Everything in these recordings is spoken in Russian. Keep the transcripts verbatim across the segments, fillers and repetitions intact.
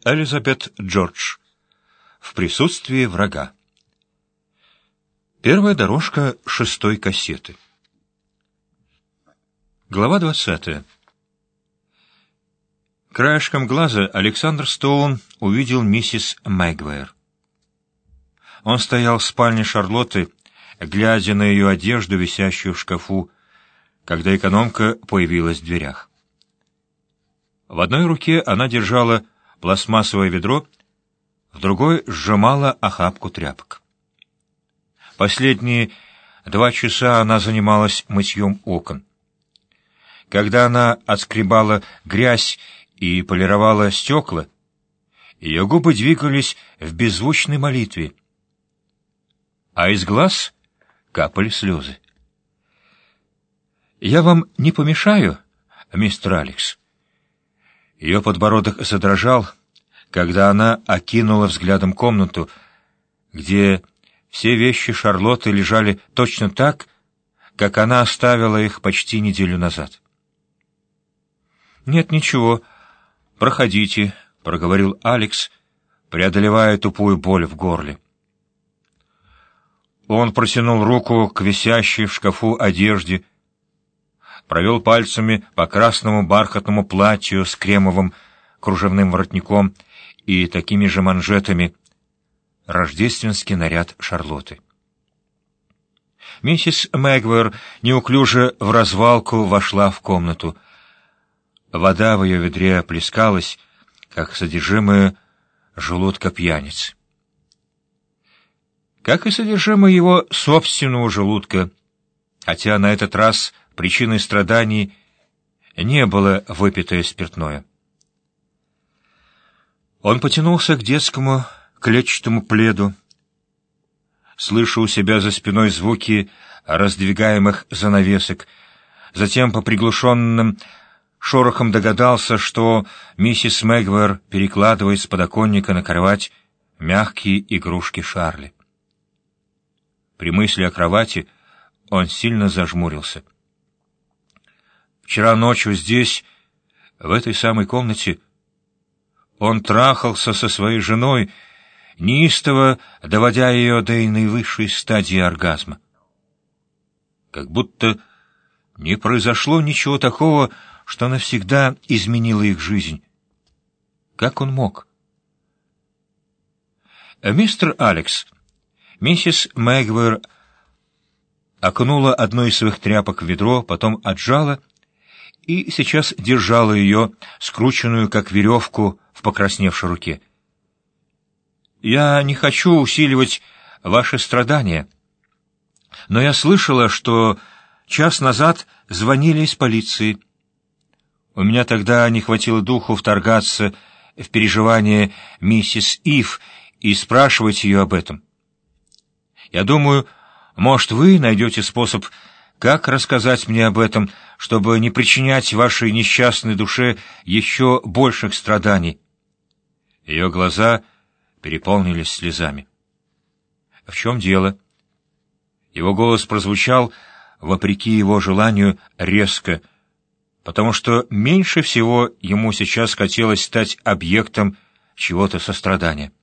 Элизабет Джордж. В присутствии врага. Первая дорожка шестой кассеты. Глава двадцатая. Краешком глаза Александр Стоун увидел миссис Мэгуайр. Он стоял в спальне Шарлотты, глядя на ее одежду, висящую в шкафу, когда экономка появилась в дверях. В одной руке она держала пластмассовое ведро, в другой сжимала охапку тряпок. Последние два часа она занималась мытьем окон. Когда она отскребала грязь и полировала стекла, ее губы двигались в беззвучной молитве, а из глаз капали слезы. «Я вам не помешаю, мистер Алекс?» Ее подбородок задрожал, когда она окинула взглядом комнату, где все вещи Шарлотты лежали точно так, как она оставила их почти неделю назад. «Нет, ничего, проходите», — проговорил Алекс, преодолевая тупую боль в горле. Он протянул руку к висящей в шкафу одежде, провел пальцами по красному бархатному платью с кремовым кружевным воротником и такими же манжетами, рождественский наряд Шарлотты. Миссис Мэгуайр неуклюже в развалку вошла в комнату. Вода в ее ведре плескалась, как содержимое желудка пьяницы. Как и содержимое его собственного желудка, хотя на этот раз причиной страданий не было выпитое спиртное. Он потянулся к детскому клетчатому пледу, слыша у себя за спиной звуки раздвигаемых занавесок, затем по приглушенным шорохам догадался, что миссис Мэгуайр перекладывает с подоконника на кровать мягкие игрушки Шарли. При мысли о кровати он сильно зажмурился. Вчера ночью здесь, в этой самой комнате, он трахался со своей женой, неистово доводя ее до наивысшей стадии оргазма. Как будто не произошло ничего такого, что навсегда изменило их жизнь. Как он мог? «Мистер Алекс», миссис Мэгуайр окунула одну из своих тряпок в ведро, потом отжала и сейчас держала ее, скрученную, как веревку, в покрасневшей руке. «Я не хочу усиливать ваши страдания, но я слышала, что час назад звонили из полиции. У меня тогда не хватило духу вторгаться в переживания миссис Ив и спрашивать ее об этом. Я думаю, может, вы найдете способ, как рассказать мне об этом, чтобы не причинять вашей несчастной душе еще больших страданий». Ее глаза переполнились слезами. «В чем дело?» Его голос прозвучал, вопреки его желанию, резко, потому что меньше всего ему сейчас хотелось стать объектом чего-то сострадания.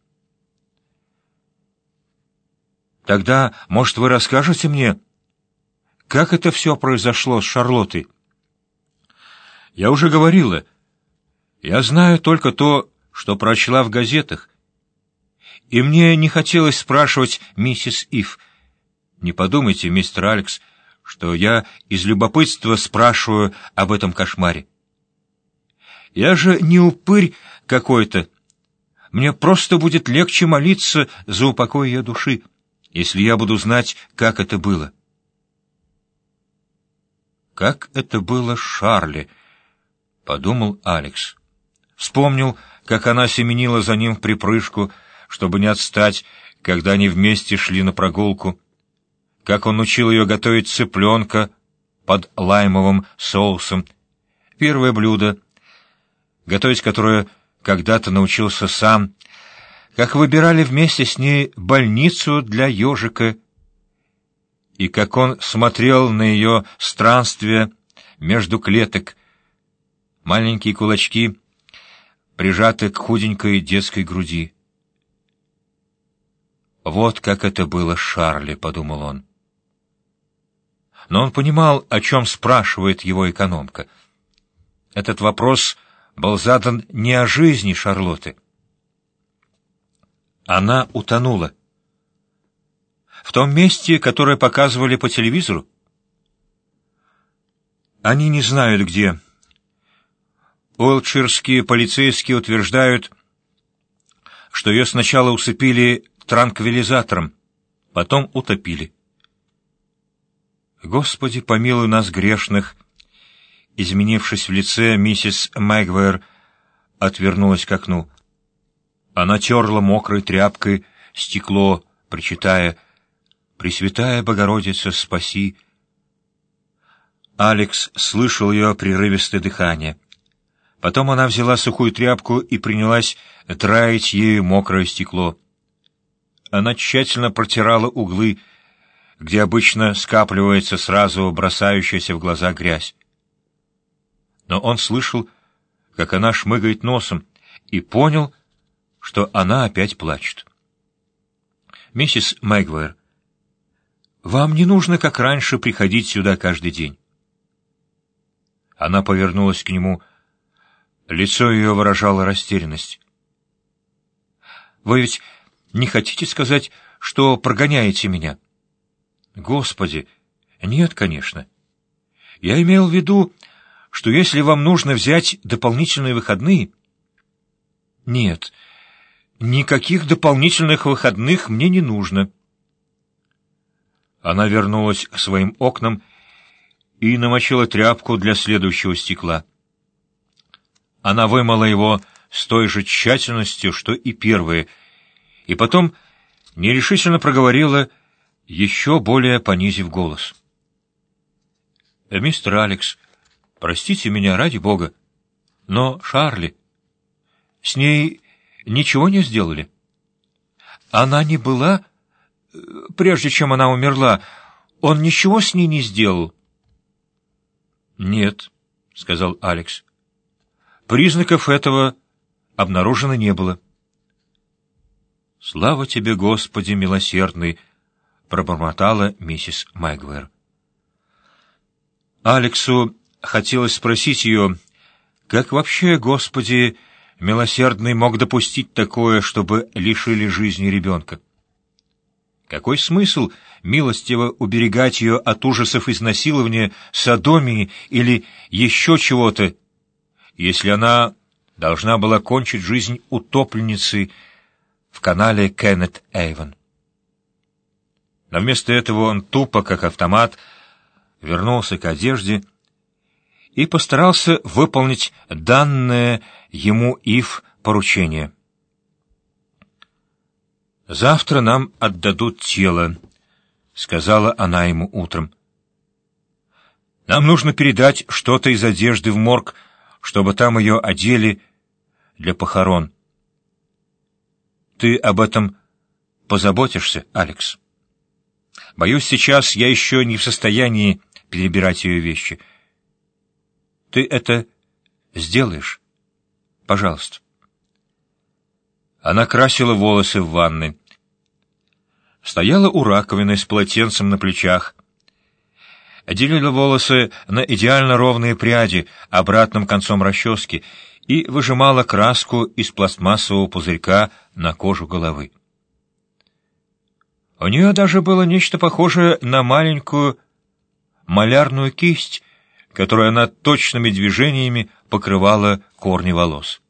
«Тогда, может, вы расскажете мне, как это все произошло с Шарлоттой?» «Я уже говорила. Я знаю только то, что прочла в газетах. И мне не хотелось спрашивать миссис Ив. Не подумайте, мистер Алекс, что я из любопытства спрашиваю об этом кошмаре. Я же не упырь какой-то. Мне просто будет легче молиться за упокой ее души, если я буду знать, как это было». «Как это было с Шарли», — подумал Алекс. Вспомнил, как она семенила за ним в припрыжку, чтобы не отстать, когда они вместе шли на прогулку, как он учил ее готовить цыпленка под лаймовым соусом, первое блюдо, готовить которое когда-то научился сам, как выбирали вместе с ней больницу для ежика, и как он смотрел на ее странствия между клеток, маленькие кулачки, прижаты к худенькой детской груди. «Вот как это было с Шарли», — подумал он. Но он понимал, о чем спрашивает его экономка. Этот вопрос был задан не о жизни Шарлотты. Она утонула. В том месте, которое показывали по телевизору? Они не знают, где. Уилтширские полицейские утверждают, что ее сначала усыпили транквилизатором, потом утопили. «Господи, помилуй нас, грешных!» Изменившись в лице, миссис Мэгвайр отвернулась к окну. Она терла мокрой тряпкой стекло, причитая: «Пресвятая Богородица, спаси!» Алекс слышал ее прерывистое дыхание. Потом она взяла сухую тряпку и принялась драить ею мокрое стекло. Она тщательно протирала углы, где обычно скапливается сразу бросающаяся в глаза грязь. Но он слышал, как она шмыгает носом, и понял, что она опять плачет. «Миссис Мэгвайр, вам не нужно, как раньше, приходить сюда каждый день». Она повернулась к нему. Лицо ее выражало растерянность. «Вы ведь не хотите сказать, что прогоняете меня?» «Господи, нет, конечно. Я имел в виду, что если вам нужно взять дополнительные выходные...» «Нет, никаких дополнительных выходных мне не нужно». Она вернулась к своим окнам и намочила тряпку для следующего стекла. Она вымыла его с той же тщательностью, что и первые, и потом нерешительно проговорила, еще более понизив голос: «Мистер Алекс, простите меня, ради Бога, но Шарли... С ней ничего не сделали? Она не была... Прежде чем она умерла, он ничего с ней не сделал?» «Нет», — сказал Алекс. «Признаков этого обнаружено не было». «Слава тебе, Господи милосердный», — пробормотала миссис Мэгвайр. Алексу хотелось спросить ее, как вообще, Господи милосердный, мог допустить такое, чтобы лишили жизни ребенка? Какой смысл милостиво уберегать ее от ужасов изнасилования, содомии или еще чего-то, если она должна была кончить жизнь утопленницей в канале Кеннет-Эйвен? Но вместо этого он тупо, как автомат, вернулся к одежде и постарался выполнить данное ему Ив поручение. «Завтра нам отдадут тело», — сказала она ему утром. «Нам нужно передать что-то из одежды в морг, чтобы там ее одели для похорон. Ты об этом позаботишься, Алекс? Боюсь, сейчас я еще не в состоянии перебирать ее вещи. Ты это сделаешь? Пожалуйста». Она красила волосы в ванной. Стояла у раковины с полотенцем на плечах. Делила волосы на идеально ровные пряди обратным концом расчески и выжимала краску из пластмассового пузырька на кожу головы. У нее даже было нечто похожее на маленькую малярную кисть, которой она точными движениями покрывала корни волос.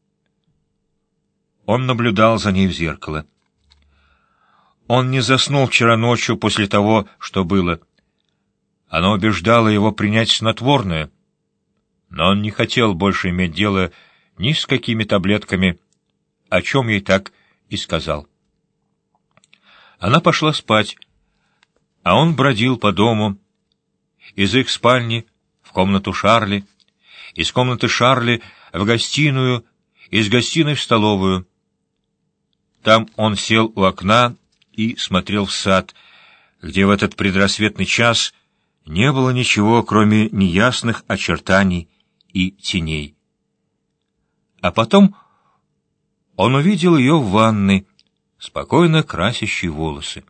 Он наблюдал за ней в зеркало. Он не заснул вчера ночью после того, что было. Она убеждала его принять снотворное, но он не хотел больше иметь дело ни с какими таблетками, о чем ей так и сказал. Она пошла спать, а он бродил по дому, из их спальни в комнату Шарли, из комнаты Шарли в гостиную, из гостиной в столовую. Там он сел у окна и смотрел в сад, где в этот предрассветный час не было ничего, кроме неясных очертаний и теней. А потом он увидел ее в ванной, спокойно красящей волосы.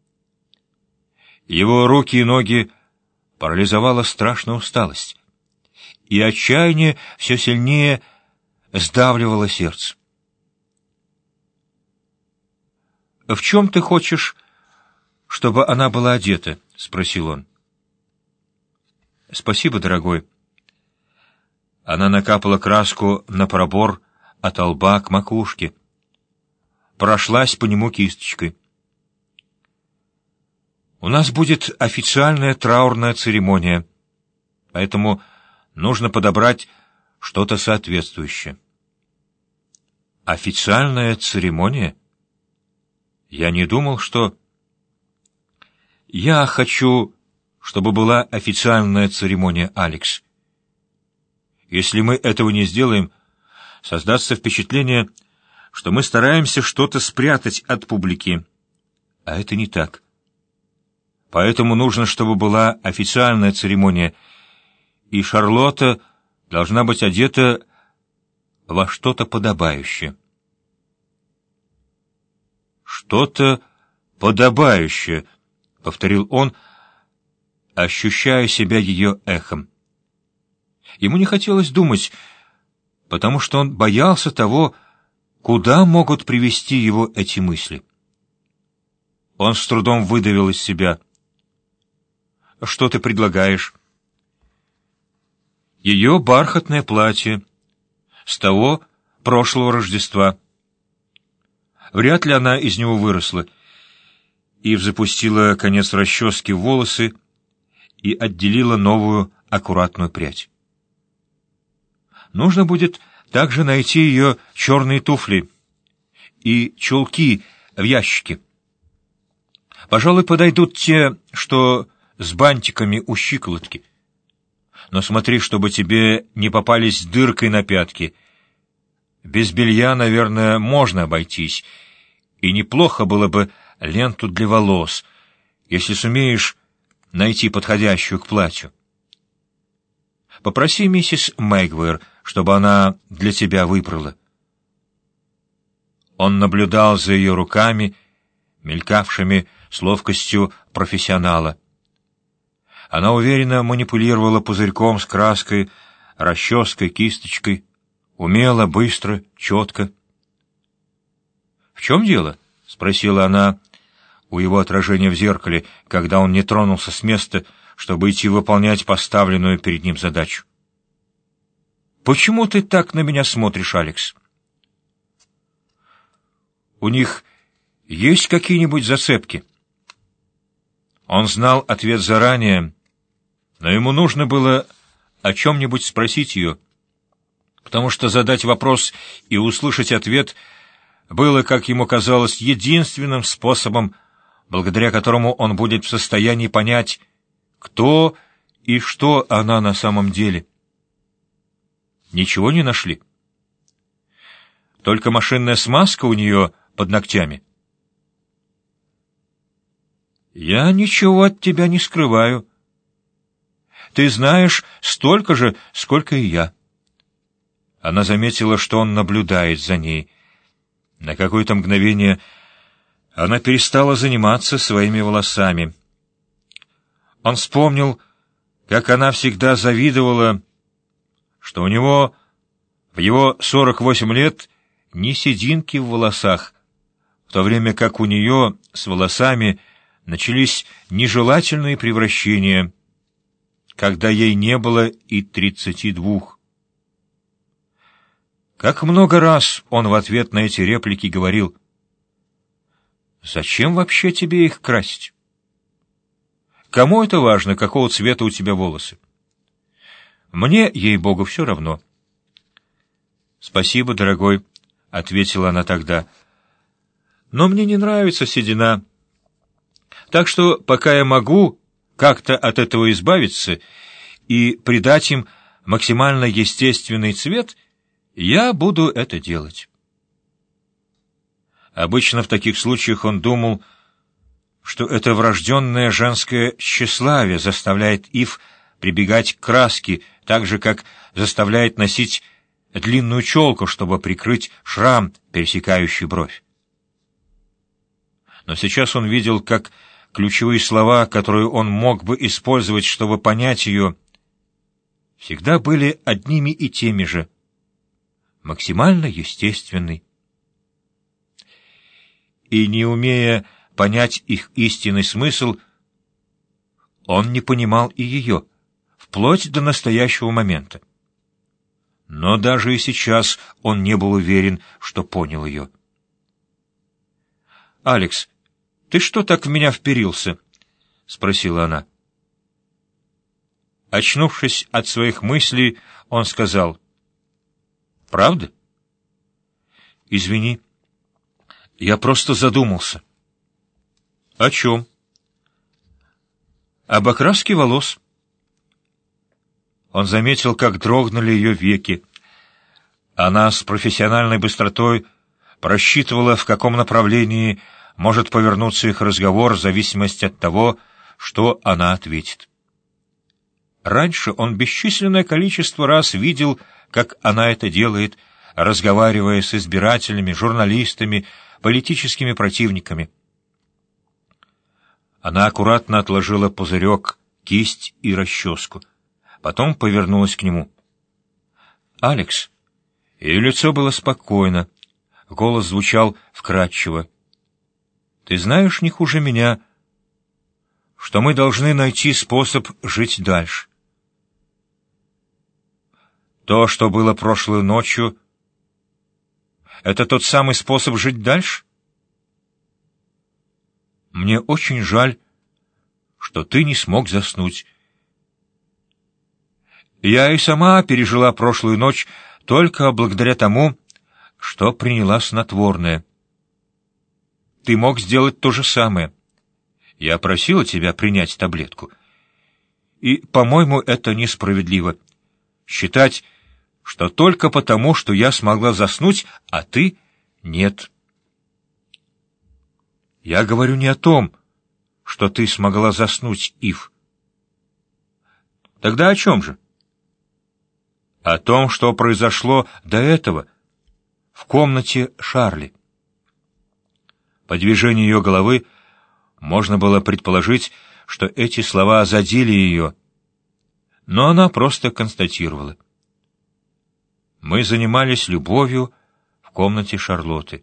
Его руки и ноги парализовала страшная усталость, и отчаяние все сильнее сдавливало сердце. «В чем ты хочешь, чтобы она была одета?» — спросил он. «Спасибо, дорогой». Она накапала краску на пробор от лба к макушке, прошлась по нему кисточкой. «У нас будет официальная траурная церемония, поэтому нужно подобрать что-то соответствующее». «Официальная церемония? Я не думал, что...» «Я хочу, чтобы была официальная церемония, Алекс. Если мы этого не сделаем, создастся впечатление, что мы стараемся что-то спрятать от публики. А это не так. Поэтому нужно, чтобы была официальная церемония, и Шарлотта должна быть одета во что-то подобающее». «Что-то подобающее», — повторил он, ощущая себя ее эхом. Ему не хотелось думать, потому что он боялся того, куда могут привести его эти мысли. Он с трудом выдавил из себя: «Что ты предлагаешь?» «Ее бархатное платье с того прошлого Рождества. Вряд ли она из него выросла». Ив запустила конец расчески в волосы и отделила новую аккуратную прядь. Нужно будет также найти ее черные туфли и чулки в ящике. Пожалуй, подойдут те, что с бантиками у щиколотки. Но смотри, чтобы тебе не попались дыркой на пятки. Без белья, наверное, можно обойтись, и неплохо было бы ленту для волос, если сумеешь найти подходящую к платью. Попроси миссис Мэгуэр, чтобы она для тебя выбрала». Он наблюдал за ее руками, мелькавшими с ловкостью профессионала. Она уверенно манипулировала пузырьком с краской, расческой, кисточкой, умело, быстро, четко. «В чем дело?» — спросила она у его отражения в зеркале, когда он не тронулся с места, чтобы идти выполнять поставленную перед ним задачу. «Почему ты так на меня смотришь, Алекс? У них есть какие-нибудь зацепки?» Он знал ответ заранее, но ему нужно было о чем-нибудь спросить ее, потому что задать вопрос и услышать ответ было, как ему казалось, единственным способом, благодаря которому он будет в состоянии понять, кто и что она на самом деле. Ничего не нашли? Только машинная смазка у нее под ногтями. «Я ничего от тебя не скрываю. Ты знаешь столько же, сколько и я». Она заметила, что он наблюдает за ней. На какое-то мгновение она перестала заниматься своими волосами. Он вспомнил, как она всегда завидовала, что у него в его сорок восемь лет ни сединки в волосах, в то время как у нее с волосами начались нежелательные превращения, когда ей не было и тридцати двух. Как много раз он в ответ на эти реплики говорил: «Зачем вообще тебе их красить? Кому это важно, какого цвета у тебя волосы? Мне, ей-богу, все равно». «Спасибо, дорогой», — ответила она тогда, — «но мне не нравится седина. Так что, пока я могу как-то от этого избавиться и придать им максимально естественный цвет, я буду это делать». Обычно в таких случаях он думал, что это врожденное женское тщеславие заставляет Ив прибегать к краске, так же, как заставляет носить длинную челку, чтобы прикрыть шрам, пересекающий бровь. Но сейчас он видел, как ключевые слова, которые он мог бы использовать, чтобы понять ее, всегда были одними и теми же, максимально естественный. И не умея понять их истинный смысл, он не понимал и ее, вплоть до настоящего момента. Но даже и сейчас он не был уверен, что понял ее. «Алекс, ты что так в меня вперился?» — спросила она. Очнувшись от своих мыслей, он сказал: «Правда?» «Извини, я просто задумался». «О чем?» «Об окраске волос». Он заметил, как дрогнули ее веки. Она с профессиональной быстротой просчитывала, в каком направлении может повернуться их разговор в зависимости от того, что она ответит. Раньше он бесчисленное количество раз видел, как она это делает, разговаривая с избирателями, журналистами, политическими противниками. Она аккуратно отложила пузырек, кисть и расческу. Потом повернулась к нему. «Алекс». Ее лицо было спокойно, голос звучал вкрадчиво. «Ты знаешь не хуже меня, что мы должны найти способ жить дальше. То, что было прошлой ночью, это тот самый способ жить дальше? Мне очень жаль, что ты не смог заснуть. Я и сама пережила прошлую ночь только благодаря тому, что приняла снотворное. Ты мог сделать то же самое. Я просила тебя принять таблетку. И, по-моему, это несправедливо. Считать, что только потому, что я смогла заснуть, а ты — нет. Я говорю не о том, что ты смогла заснуть, Ив. Тогда о чем же? О том, что произошло до этого, в комнате Шарли. По движению ее головы можно было предположить, что эти слова задели ее, но она просто констатировала. Мы занимались любовью в комнате Шарлотты.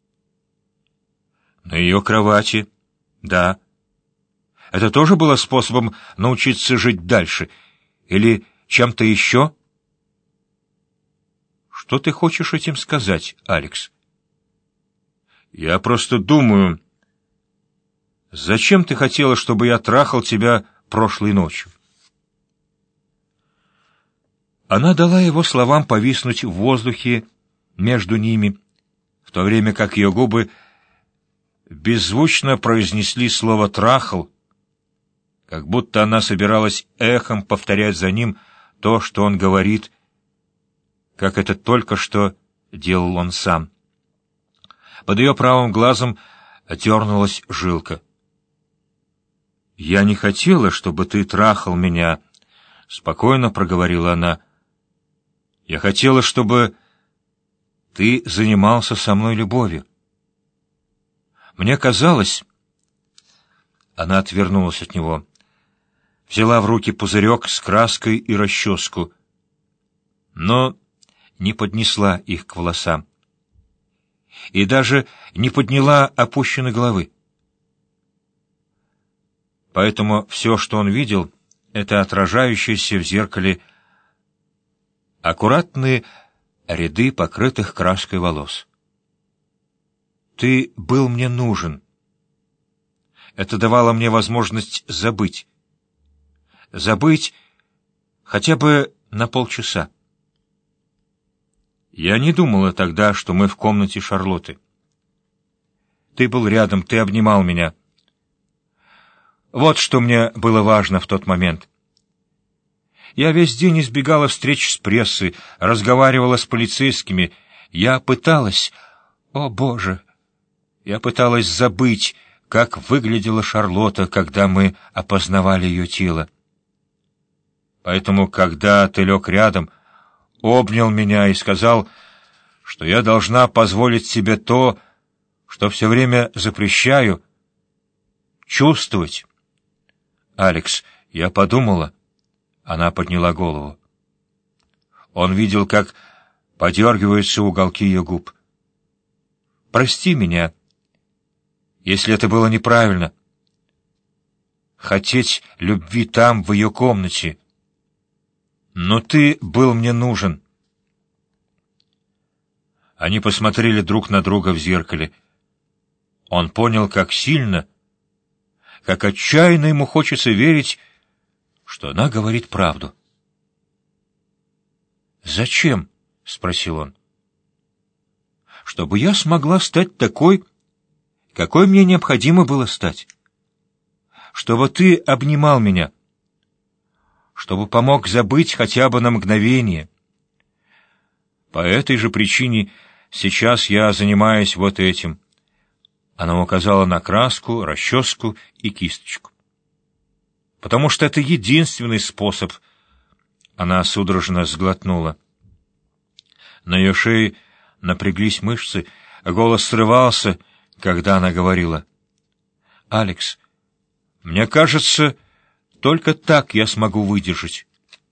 На ее кровати, да. Это тоже было способом научиться жить дальше? Или чем-то еще? Что ты хочешь этим сказать, Алекс? Я просто думаю, зачем ты хотела, чтобы я трахал тебя прошлой ночью? Она дала его словам повиснуть в воздухе между ними, в то время как ее губы беззвучно произнесли слово «трахал», как будто она собиралась эхом повторять за ним то, что он говорит, как это только что делал он сам. Под ее правым глазом дернулась жилка. «Я не хотела, чтобы ты трахал меня», — спокойно проговорила она. «Я хотела, чтобы ты занимался со мной любовью. Мне казалось...» Она отвернулась от него, взяла в руки пузырек с краской и расческу, но не поднесла их к волосам и даже не подняла опущенной головы. Поэтому все, что он видел, это отражающиеся в зеркале аккуратные ряды покрытых краской волос. «Ты был мне нужен. Это давало мне возможность забыть. Забыть хотя бы на полчаса. Я не думала тогда, что мы в комнате Шарлотты. Ты был рядом, ты обнимал меня. Вот что мне было важно в тот момент. Я весь день избегала встреч с прессой, разговаривала с полицейскими. Я пыталась... О, Боже! Я пыталась забыть, как выглядела Шарлотта, когда мы опознавали ее тело. Поэтому, когда ты лег рядом, обнял меня и сказал, что я должна позволить себе то, что все время запрещаю, чувствовать. Алекс, я подумала. Она подняла голову. Он видел, как подергиваются уголки ее губ. Прости меня, если это было неправильно. Хотеть любви там, в ее комнате. Но ты был мне нужен. Они посмотрели друг на друга в зеркале. Он понял, как сильно, как отчаянно ему хочется верить, что она говорит правду. «Зачем?» — спросил он. «Чтобы я смогла стать такой, какой мне необходимо было стать. Чтобы ты обнимал меня. Чтобы помог забыть хотя бы на мгновение. По этой же причине сейчас я занимаюсь вот этим». Она указала на краску, расческу и кисточку. «Потому что это единственный способ». Она судорожно сглотнула. На ее шее напряглись мышцы, голос срывался, когда она говорила. «Алекс, мне кажется, только так я смогу выдержать».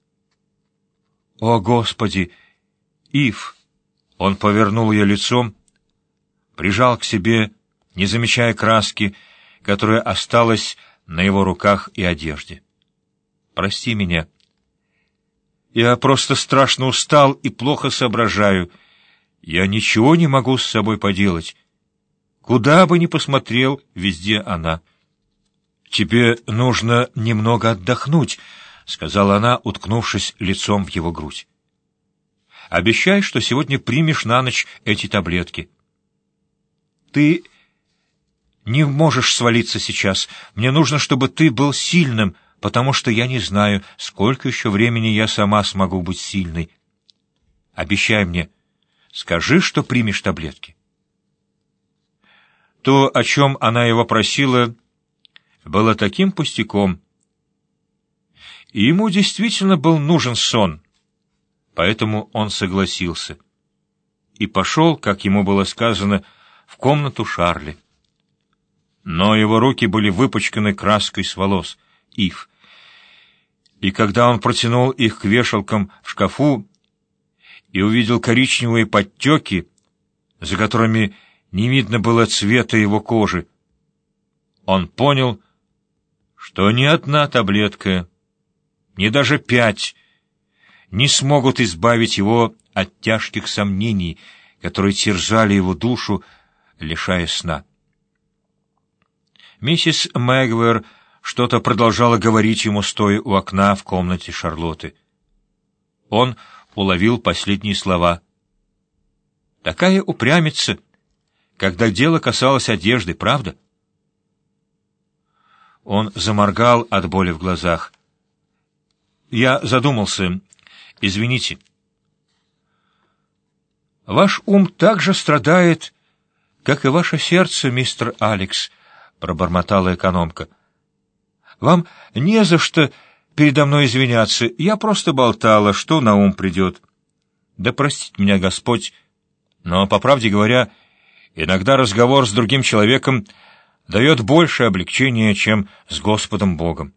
«О, Господи! Ив!» Он повернул ее лицом, прижал к себе, не замечая краски, которая осталась на его руках и одежде. «Прости меня. Я просто страшно устал и плохо соображаю. Я ничего не могу с собой поделать. Куда бы ни посмотрел, везде она». «Тебе нужно немного отдохнуть», — сказала она, уткнувшись лицом в его грудь. «Обещай, что сегодня примешь на ночь эти таблетки. Ты не можешь свалиться сейчас. Мне нужно, чтобы ты был сильным, потому что я не знаю, сколько еще времени я сама смогу быть сильной. Обещай мне, скажи, что примешь таблетки». То, о чем она его просила, было таким пустяком. И ему действительно был нужен сон, поэтому он согласился и пошел, как ему было сказано, в комнату Шарли. Но его руки были выпачканы краской с волос, Ив. И когда он протянул их к вешалкам в шкафу и увидел коричневые подтеки, за которыми не видно было цвета его кожи, он понял, что ни одна таблетка, ни даже пять не смогут избавить его от тяжких сомнений, которые терзали его душу, лишая сна. Миссис Мэгуэр что-то продолжала говорить ему, стоя у окна в комнате Шарлотты. Он уловил последние слова. «Такая упрямица, когда дело касалось одежды, правда?» Он заморгал от боли в глазах. «Я задумался. Извините». «Ваш ум так же страдает, как и ваше сердце, мистер Алекс», — пробормотала экономка. «Вам не за что передо мной извиняться. Я просто болтала, что на ум придет. Да простит меня Господь, но, по правде говоря, иногда разговор с другим человеком дает больше облегчения, чем с Господом Богом».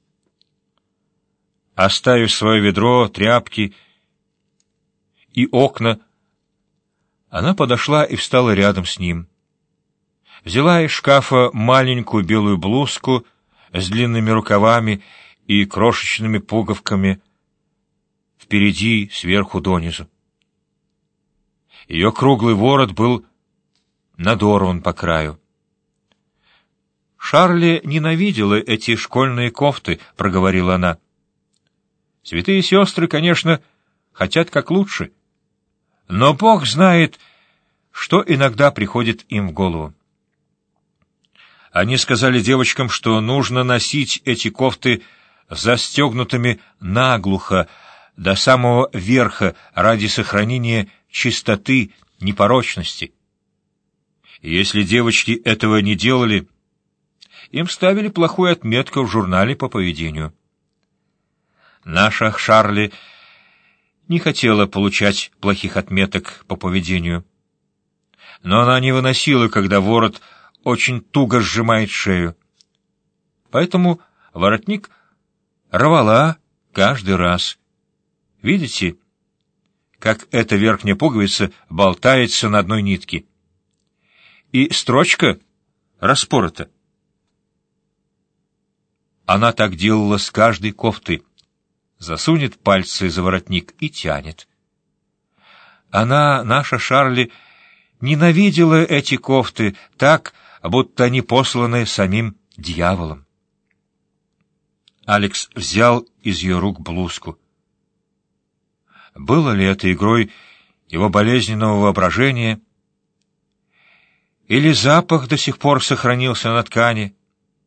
Оставив свое ведро, тряпки и окна, она подошла и встала рядом с ним. Взяла из шкафа маленькую белую блузку с длинными рукавами и крошечными пуговками впереди, сверху донизу. Ее круглый ворот был надорван по краю. «Шарли ненавидела эти школьные кофты», — проговорила она. «Святые сестры, конечно, хотят как лучше, но Бог знает, что иногда приходит им в голову. Они сказали девочкам, что нужно носить эти кофты застегнутыми наглухо до самого верха ради сохранения чистоты, непорочности. И если девочки этого не делали, им ставили плохую отметку в журнале по поведению. Наша Шарли не хотела получать плохих отметок по поведению. Но она не выносила, когда ворот очень туго сжимает шею. Поэтому воротник рвала каждый раз. Видите, как эта верхняя пуговица болтается на одной нитке? И строчка распорота. Она так делала с каждой кофтой. Засунет пальцы за воротник и тянет. Она, наша Шарли, ненавидела эти кофты так, будто они посланы самим дьяволом. Алекс взял из ее рук блузку. Было ли это игрой его болезненного воображения, или запах до сих пор сохранился на ткани?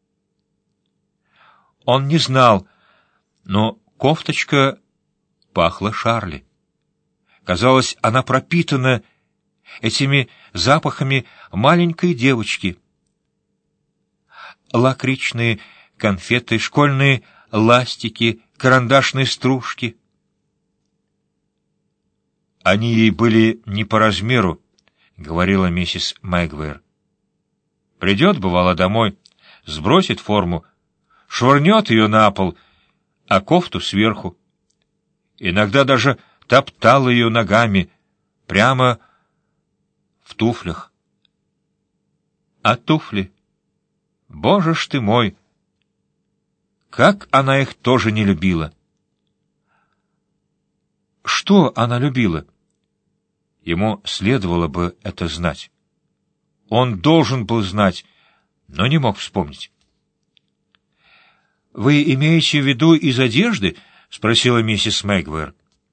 Он не знал, но кофточка пахла Шарли. Казалось, она пропитана этими запахами маленькой девочки. Лакричные конфеты, школьные ластики, карандашные стружки. Они ей были не по размеру, — говорила миссис Мэгуайр. Придет, бывало, домой, сбросит форму, швырнет ее на пол, а кофту сверху. Иногда даже топтала ее ногами прямо в туфлях. А туфли, боже ж ты мой, как она их тоже не любила! Что она любила? Ему следовало бы это знать. Он должен был знать, но не мог вспомнить. — Вы имеете в виду из одежды? — спросила миссис Мэгуайр.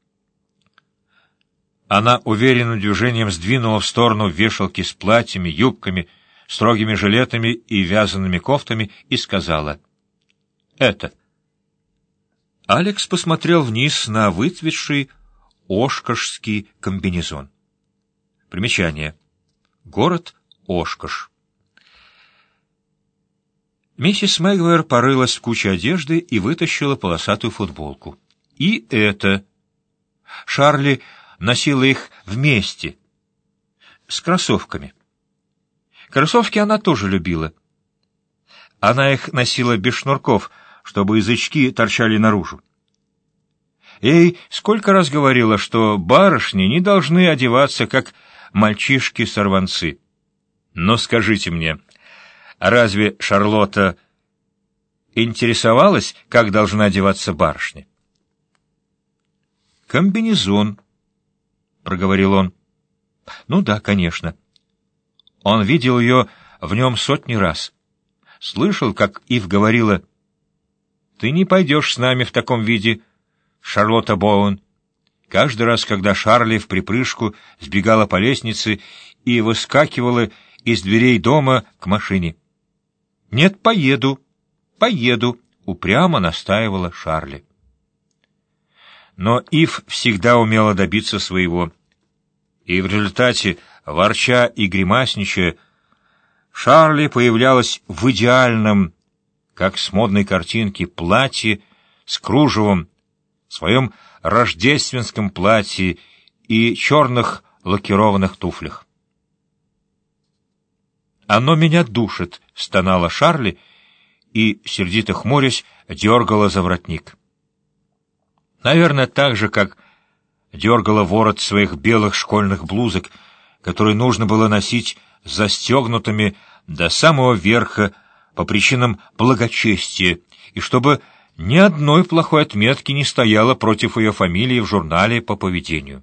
Она уверенным движением сдвинула в сторону вешалки с платьями, юбками, строгими жилетами и вязаными кофтами и сказала: «Это». Алекс посмотрел вниз на выцветший Ошкошский комбинезон. Примечание. Город Ошкош. Миссис Мэгуайр порылась в куче одежды и вытащила полосатую футболку. И это. Шарли носила их вместе, с кроссовками. Кроссовки она тоже любила. Она их носила без шнурков, чтобы язычки торчали наружу. Ей сколько раз говорила, что барышни не должны одеваться, как мальчишки-сорванцы. Но скажите мне, разве Шарлотта интересовалась, как должна одеваться барышня? «Комбинезон», — проговорил он. «Ну да, конечно». Он видел ее в нем сотни раз. Слышал, как Ив говорила: «Ты не пойдешь с нами в таком виде, Шарлотта Боуэн». Каждый раз, когда Шарли вприпрыжку сбегала по лестнице и выскакивала из дверей дома к машине. «Нет, поеду, поеду», — упрямо настаивала Шарли. Но Ив всегда умела добиться своего. И в результате, ворча и гримасничая, Шарли появлялась в идеальном, как с модной картинки, платье с кружевом, в своем рождественском платье и черных лакированных туфлях. «Оно меня душит», — стонала Шарли и, сердито хмурясь, дергала за воротник. Наверное, так же, как дергала ворот своих белых школьных блузок, которые нужно было носить застегнутыми до самого верха по причинам благочестия, и чтобы ни одной плохой отметки не стояло против ее фамилии в журнале по поведению.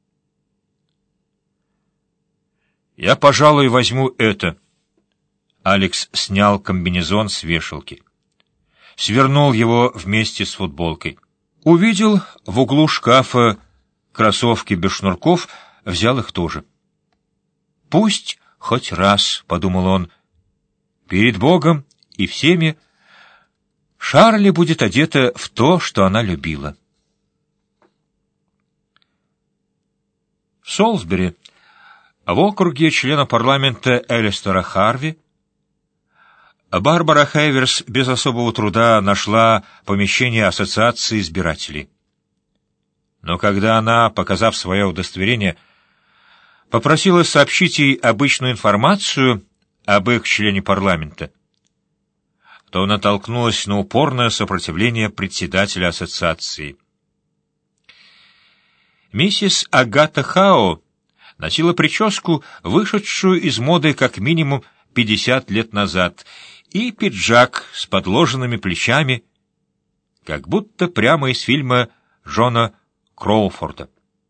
«Я, пожалуй, возьму это». Алекс снял комбинезон с вешалки. Свернул его вместе с футболкой. Увидел в углу шкафа кроссовки без шнурков, взял их тоже. «Пусть хоть раз», — подумал он, — «перед Богом и всеми Шарли будет одета в то, что она любила». В Солсбери, в округе члена парламента Элистера Харви, Барбара Хейверс без особого труда нашла помещение ассоциации избирателей. Но когда она, показав свое удостоверение, попросила сообщить ей обычную информацию об их члене парламента, то натолкнулась на упорное сопротивление председателя ассоциации. Миссис Агата Хао носила прическу, вышедшую из моды как минимум пятьдесят лет назад, и пиджак с подложенными плечами, как будто прямо из фильма Джона Кроуфорда.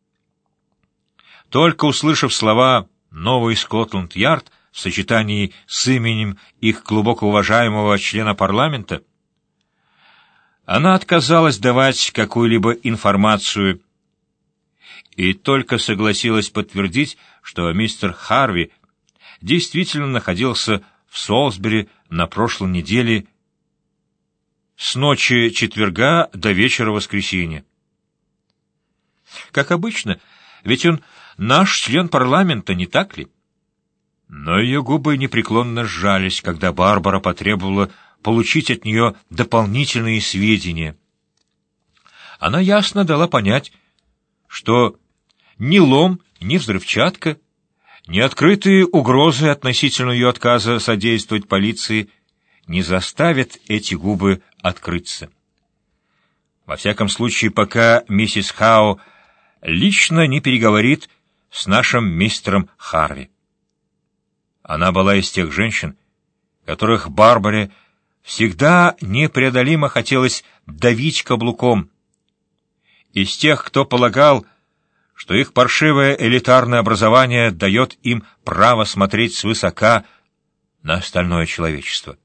Только услышав слова «Новый Скотланд-Ярд» в сочетании с именем их глубоко уважаемого члена парламента, она отказалась давать какую-либо информацию и только согласилась подтвердить, что мистер Харви действительно находился в Солсбери на прошлой неделе с ночи четверга до вечера воскресенья. Как обычно, ведь он наш член парламента, не так ли? Но ее губы непреклонно сжались, когда Барбара потребовала получить от нее дополнительные сведения. Она ясно дала понять, что ни лом, ни взрывчатка, ни открытые угрозы относительно ее отказа содействовать полиции не заставят эти губы открыться. Во всяком случае, пока миссис Хао лично не переговорит с нашим мистером Харви. Она была из тех женщин, которых Барбаре всегда непреодолимо хотелось давить каблуком, из тех, кто полагал, что их паршивое элитарное образование дает им право смотреть свысока на остальное человечество.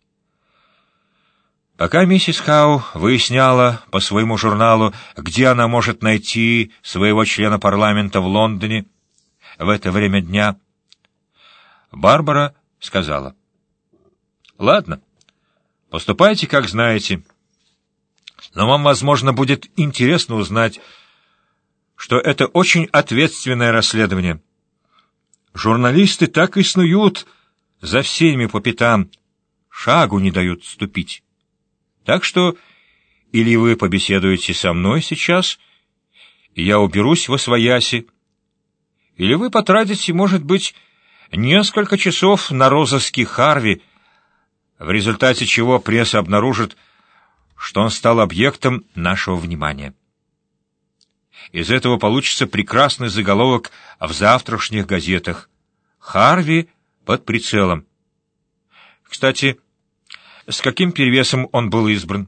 Пока миссис Хау выясняла по своему журналу, где она может найти своего члена парламента в Лондоне в это время дня, Барбара сказала: «Ладно, поступайте, как знаете, но вам, возможно, будет интересно узнать, что это очень ответственное расследование. Журналисты так и снуют за всеми по пятам, шагу не дают ступить. Так что или вы побеседуете со мной сейчас, и я уберусь восвояси, или вы потратите, может быть, несколько часов на розыски Харви, в результате чего пресса обнаружит, что он стал объектом нашего внимания. Из этого получится прекрасный заголовок в завтрашних газетах: «Харви под прицелом». Кстати, с каким перевесом он был избран?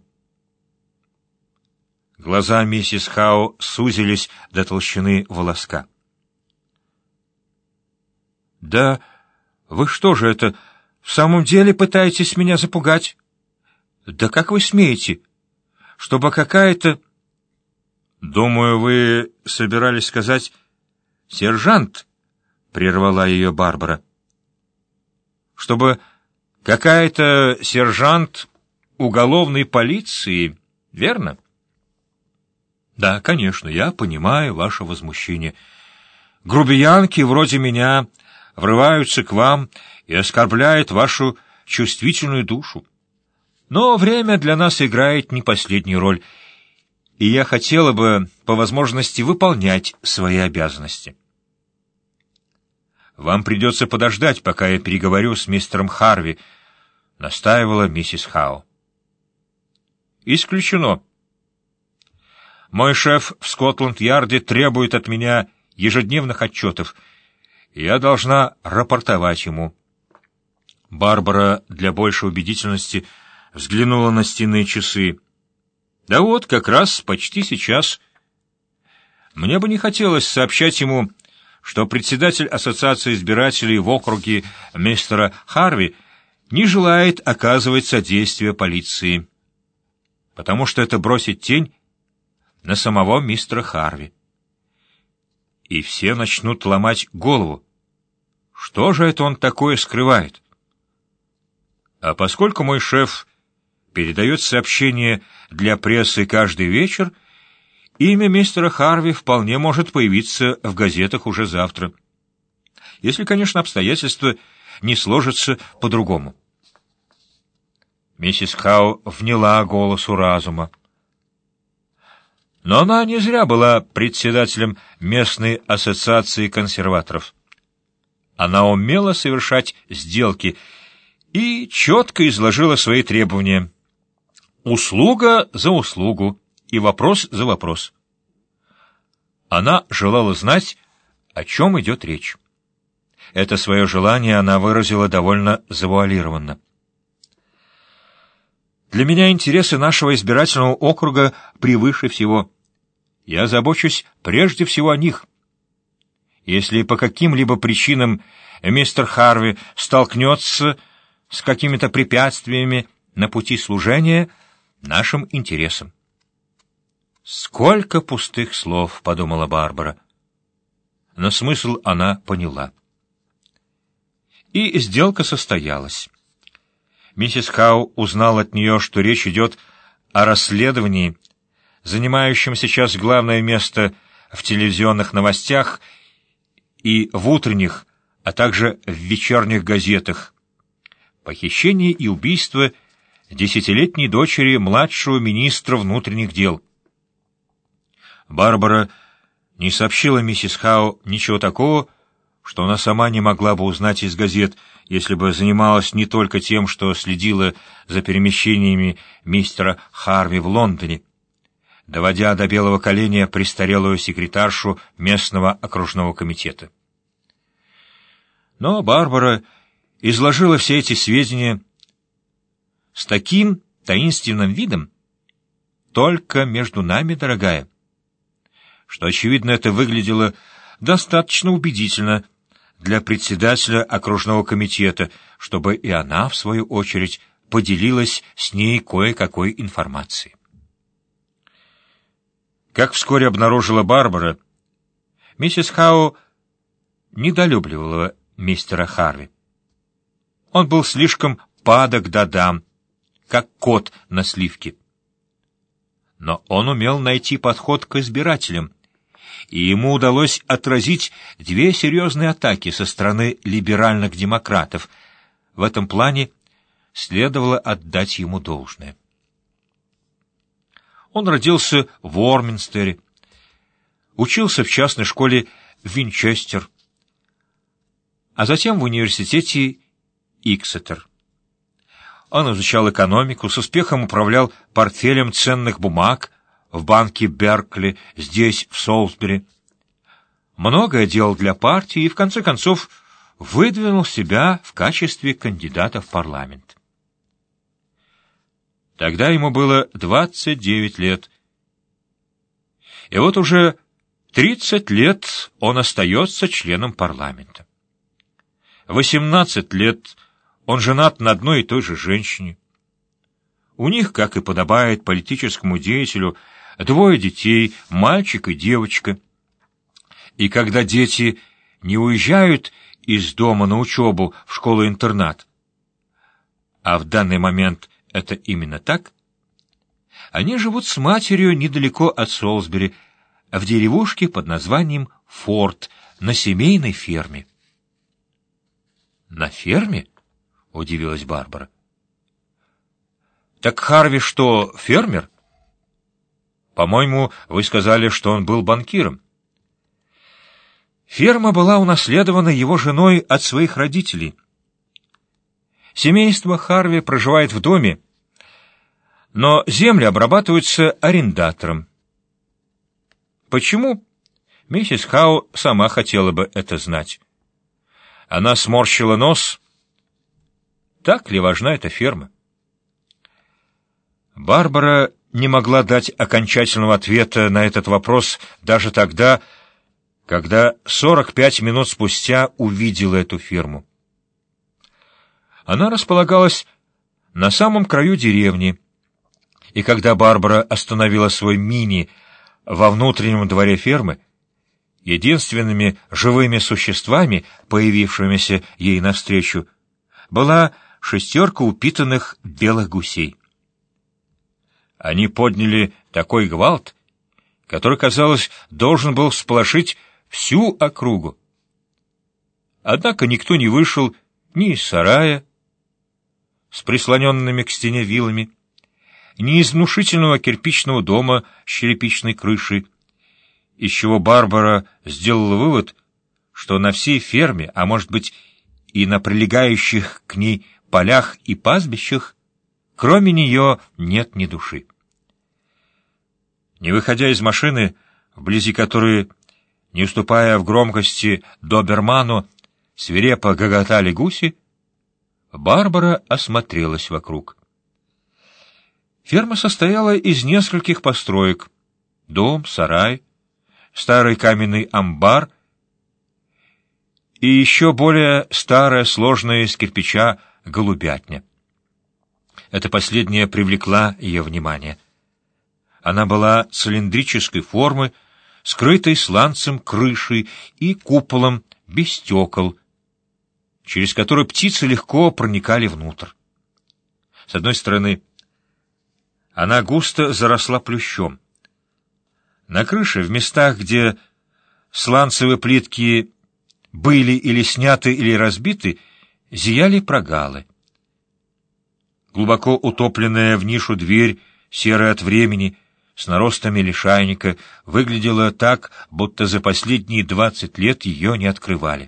Глаза миссис Хау сузились до толщины волоска. «Да вы что же это, в самом деле пытаетесь меня запугать? Да как вы смеете? Чтобы какая-то...» «Думаю, вы собирались сказать «сержант», — прервала ее Барбара. «Чтобы какая-то сержант уголовной полиции, верно?» «Да, конечно, я понимаю ваше возмущение. Грубиянки вроде меня врываются к вам и оскорбляют вашу чувствительную душу. Но время для нас играет не последнюю роль, и я хотела бы, по возможности, выполнять свои обязанности. Вам придется подождать, пока я переговорю с мистером Харви», — настаивала миссис Хау. «Исключено. Мой шеф в Скотланд-Ярде требует от меня ежедневных отчетов, и я должна рапортовать ему». Барбара для большей убедительности взглянула на стенные часы. «Да вот, как раз почти сейчас. Мне бы не хотелось сообщать ему, что председатель Ассоциации избирателей в округе мистера Харви не желает оказывать содействие полиции, потому что это бросит тень на самого мистера Харви. И все начнут ломать голову. Что же это он такое скрывает? А поскольку мой шеф передает сообщение для прессы каждый вечер, имя мистера Харви вполне может появиться в газетах уже завтра. Если, конечно, обстоятельства не сложатся по-другому». Миссис Хау вняла голосу разума. Но она не зря была председателем местной ассоциации консерваторов. Она умела совершать сделки и четко изложила свои требования. Услуга за услугу и вопрос за вопрос. Она желала знать, о чем идет речь. Это свое желание она выразила довольно завуалированно. Для меня интересы нашего избирательного округа превыше всего. Я забочусь прежде всего о них. Если по каким-либо причинам мистер Харви столкнется с какими-то препятствиями на пути служения нашим интересам. «Сколько пустых слов!» — подумала Барбара. Но смысл она поняла. И сделка состоялась. Миссис Хау узнала от нее, что речь идет о расследовании, занимающем сейчас главное место в телевизионных новостях и в утренних, а также в вечерних газетах. Похищение и убийство десятилетней дочери младшего министра внутренних дел. Барбара не сообщила миссис Хау ничего такого, что она сама не могла бы узнать из газет, если бы занималась не только тем, что следила за перемещениями мистера Харви в Лондоне, доводя до белого коленя престарелую секретаршу местного окружного комитета. Но Барбара изложила все эти сведения с таким таинственным видом, только между нами, дорогая, что, очевидно, это выглядело достаточно убедительно для председателя окружного комитета, чтобы и она, в свою очередь, поделилась с ней кое-какой информацией. Как вскоре обнаружила Барбара, миссис Хау недолюбливала мистера Харви. Он был слишком падок до дам, как кот на сливке. Но он умел найти подход к избирателям, и ему удалось отразить две серьезные атаки со стороны либеральных демократов. В этом плане следовало отдать ему должное. Он родился в Уорминстере, учился в частной школе в Винчестер, а затем в университете Иксетер. Он изучал экономику, с успехом управлял портфелем ценных бумаг в банке Беркли, здесь, в Солсбери. Многое делал для партии и, в конце концов, выдвинул себя в качестве кандидата в парламент. Тогда ему было двадцать девять лет. И вот уже тридцать лет он остается членом парламента. восемнадцать лет он женат на одной и той же женщине. У них, как и подобает политическому деятелю, двое детей, мальчик и девочка. И когда дети не уезжают из дома на учебу в школу-интернат, а в данный момент это именно так, они живут с матерью недалеко от Солсбери, в деревушке под названием Форт, на семейной ферме. «На ферме?» — удивилась Барбара. «Так Харви что, фермер?» «По-моему, вы сказали, что он был банкиром». Ферма была унаследована его женой от своих родителей. Семейство Харви проживает в доме, но земли обрабатываются арендатором. Почему? Миссис Хау сама хотела бы это знать. Она сморщила нос. Так ли важна эта ферма? Барбара не могла дать окончательного ответа на этот вопрос даже тогда, когда сорок пять минут спустя увидела эту ферму. Она располагалась на самом краю деревни, и когда Барбара остановила свой мини во внутреннем дворе фермы, единственными живыми существами, появившимися ей навстречу, была шестерка упитанных белых гусей. Они подняли такой гвалт, который, казалось, должен был всполошить всю округу. Однако никто не вышел ни из сарая с прислоненными к стене вилами, ни из внушительного кирпичного дома с черепичной крышей, из чего Барбара сделала вывод, что на всей ферме, а может быть и на прилегающих к ней полях и пастбищах, кроме нее нет ни души. Не выходя из машины, вблизи которой, не уступая в громкости доберману, свирепо гоготали гуси, Барбара осмотрелась вокруг. Ферма состояла из нескольких построек: дом, сарай, старый каменный амбар и еще более старая, сложная из кирпича голубятня. Это последнее привлекла ее внимание. Она была цилиндрической формы, скрытой сланцем крышей и куполом без стекол, через который птицы легко проникали внутрь. С одной стороны, она густо заросла плющом. На крыше, в местах, где сланцевые плитки были или сняты, или разбиты, зияли прогалы. Глубоко утопленная в нишу дверь, серая от времени, с наростами лишайника, выглядела так, будто за последние двадцать лет ее не открывали.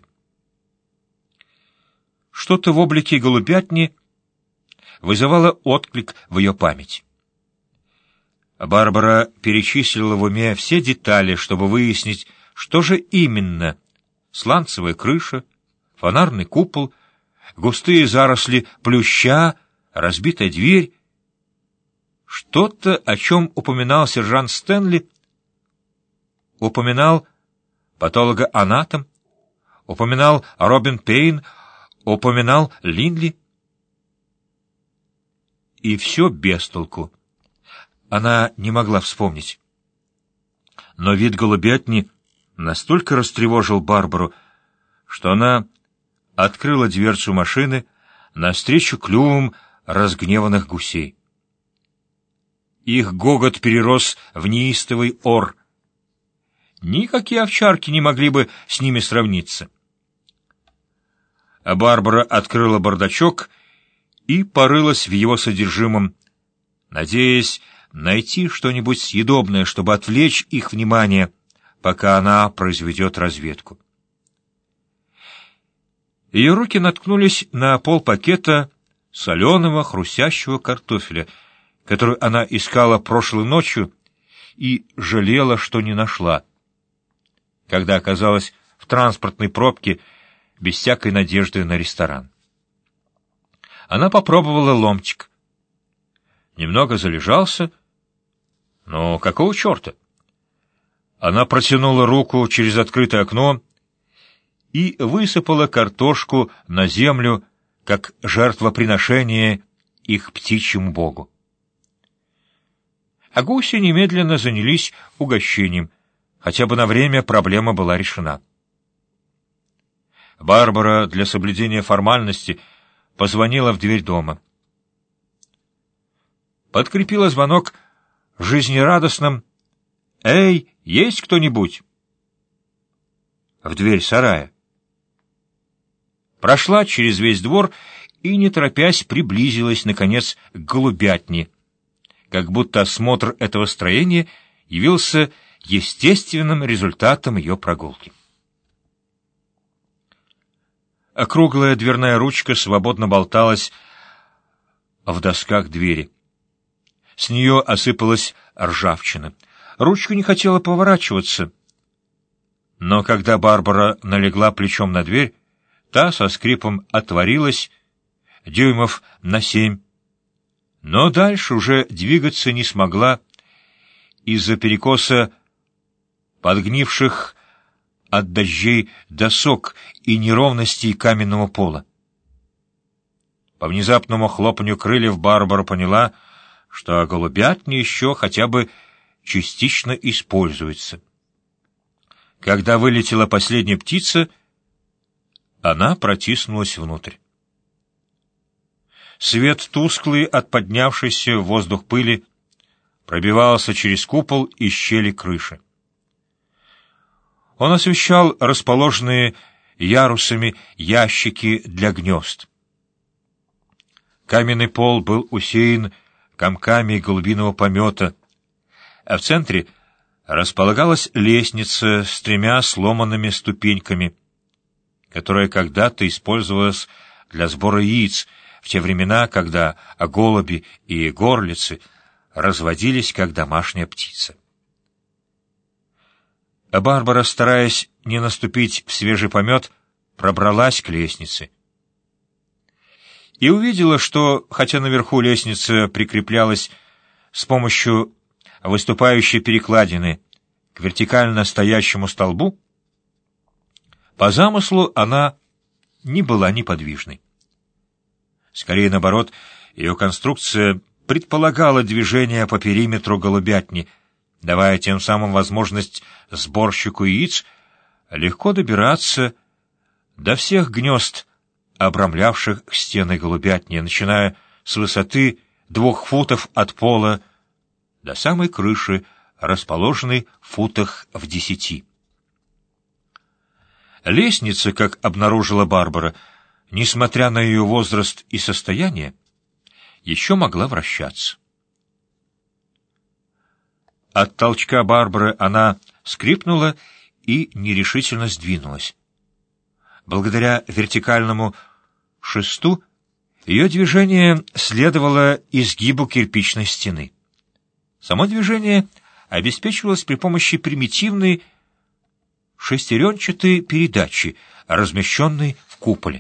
Что-то в облике голубятни вызывало отклик в ее памяти. Барбара перечислила в уме все детали, чтобы выяснить, что же именно: сланцевая крыша, фонарный купол, густые заросли плюща, разбитая дверь. Что-то, о чем упоминал сержант Стэнли, упоминал патологоанатом, упоминал Робин Пейн, упоминал Линли. И все без толку. Она не могла вспомнить. Но вид голубятни настолько растревожил Барбару, что она открыла дверцу машины навстречу клювам разгневанных гусей. Их гогот перерос в неистовый ор. Никакие овчарки не могли бы с ними сравниться. А Барбара открыла бардачок и порылась в его содержимом, надеясь найти что-нибудь съедобное, чтобы отвлечь их внимание, пока она произведет разведку. Ее руки наткнулись на полпакета соленого хрустящего картофеля, который она искала прошлой ночью и жалела, что не нашла, когда оказалась в транспортной пробке без всякой надежды на ресторан. Она попробовала ломтик. Немного залежался, но какого черта? Она протянула руку через открытое окно и высыпала картошку на землю, как жертвоприношение их птичьему богу. А гуси немедленно занялись угощением, хотя бы на время проблема была решена. Барбара для соблюдения формальности позвонила в дверь дома. Подкрепила звонок жизнерадостным: «Эй, есть кто-нибудь?» В дверь сарая. Прошла через весь двор и, не торопясь, приблизилась, наконец, к голубятне, как будто осмотр этого строения явился естественным результатом ее прогулки. Округлая дверная ручка свободно болталась в досках двери. С нее осыпалась ржавчина. Ручка не хотела поворачиваться, но когда Барбара налегла плечом на дверь, та со скрипом отворилась дюймов на семь, но дальше уже двигаться не смогла из-за перекоса подгнивших от дождей досок и неровностей каменного пола. По внезапному хлопанью крыльев Барбара поняла, что голубятня еще хотя бы частично используется. Когда вылетела последняя птица, она протиснулась внутрь. Свет, тусклый от поднявшейся в воздух пыли, пробивался через купол и щели крыши. Он освещал расположенные ярусами ящики для гнезд. Каменный пол был усеян комками голубиного помета, а в центре располагалась лестница с тремя сломанными ступеньками, которая когда-то использовалась для сбора яиц в те времена, когда голуби и горлицы разводились как домашняя птица. А Барбара, стараясь не наступить в свежий помет, пробралась к лестнице и увидела, что, хотя наверху лестница прикреплялась с помощью выступающей перекладины к вертикально стоящему столбу, по замыслу она не была неподвижной. Скорее, наоборот, ее конструкция предполагала движение по периметру голубятни, давая тем самым возможность сборщику яиц легко добираться до всех гнезд, обрамлявших стены голубятни, начиная с высоты двух футов от пола до самой крыши, расположенной в футах в десяти. Лестница, как обнаружила Барбара, несмотря на ее возраст и состояние, еще могла вращаться. От толчка Барбары она скрипнула и нерешительно сдвинулась. Благодаря вертикальному шесту ее движение следовало изгибу кирпичной стены. Само движение обеспечивалось при помощи примитивной шестеренчатой передачи, размещенной в куполе.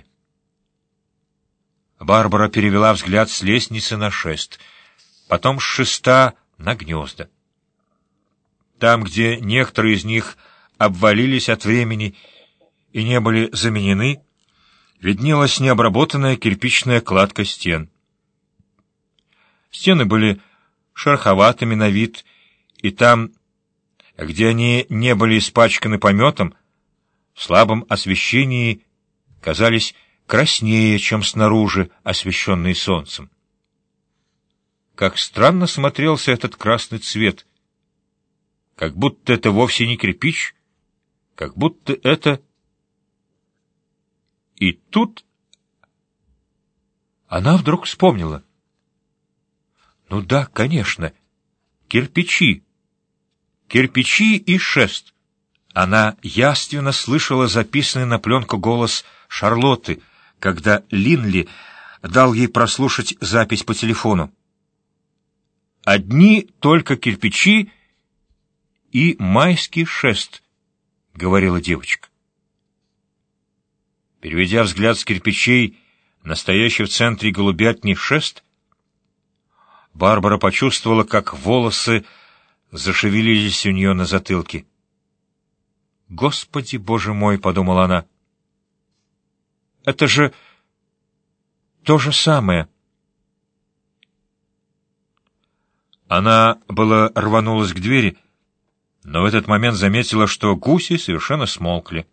Барбара перевела взгляд с лестницы на шест, потом с шеста на гнезда. Там, где некоторые из них обвалились от времени и не были заменены, виднелась необработанная кирпичная кладка стен. Стены были шероховатыми на вид, и там, где они не были испачканы пометом, в слабом освещении казались краснее, чем снаружи, освещенные солнцем. Как странно смотрелся этот красный цвет, как будто это вовсе не кирпич, как будто это... И тут она вдруг вспомнила. Ну да, конечно, кирпичи. Кирпичи и шест. Она явственно слышала записанный на пленку голос Шарлотты, когда Линли дал ей прослушать запись по телефону. «Одни только кирпичи и майский шест», — говорила девочка. Переведя взгляд с кирпичей, настоящий в центре голубятни шест, Барбара почувствовала, как волосы зашевелились у нее на затылке. «Господи, Боже мой!» — подумала она. «Это же то же самое». Она было рванулась к двери, но в этот момент заметила, что гуси совершенно смолкли.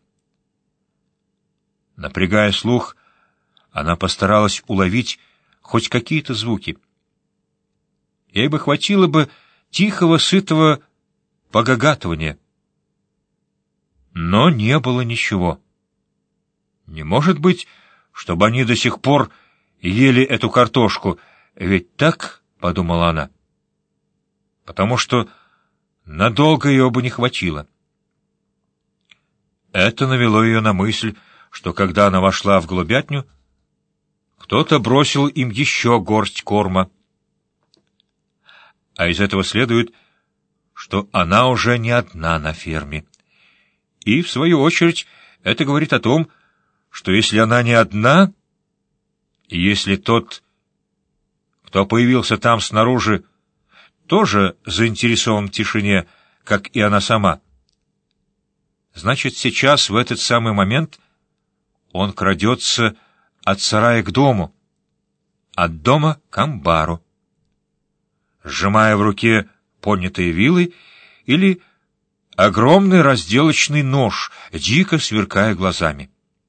Напрягая слух, она постаралась уловить хоть какие-то звуки. Ей бы хватило бы тихого, сытого погагатывания. Но не было ничего. Не может быть, чтобы они до сих пор ели эту картошку, ведь так, — подумала она, — потому что надолго ее бы не хватило. Это навело ее на мысль, что когда она вошла в голубятню, кто-то бросил им еще горсть корма. А из этого следует, что она уже не одна на ферме. И, в свою очередь, это говорит о том, что если она не одна, и если тот, кто появился там снаружи, тоже заинтересован в тишине, как и она сама, значит, сейчас, в этот самый момент, он крадется от сарая к дому, от дома к амбару, сжимая в руке поднятые вилы или огромный разделочный нож, дико сверкая глазами.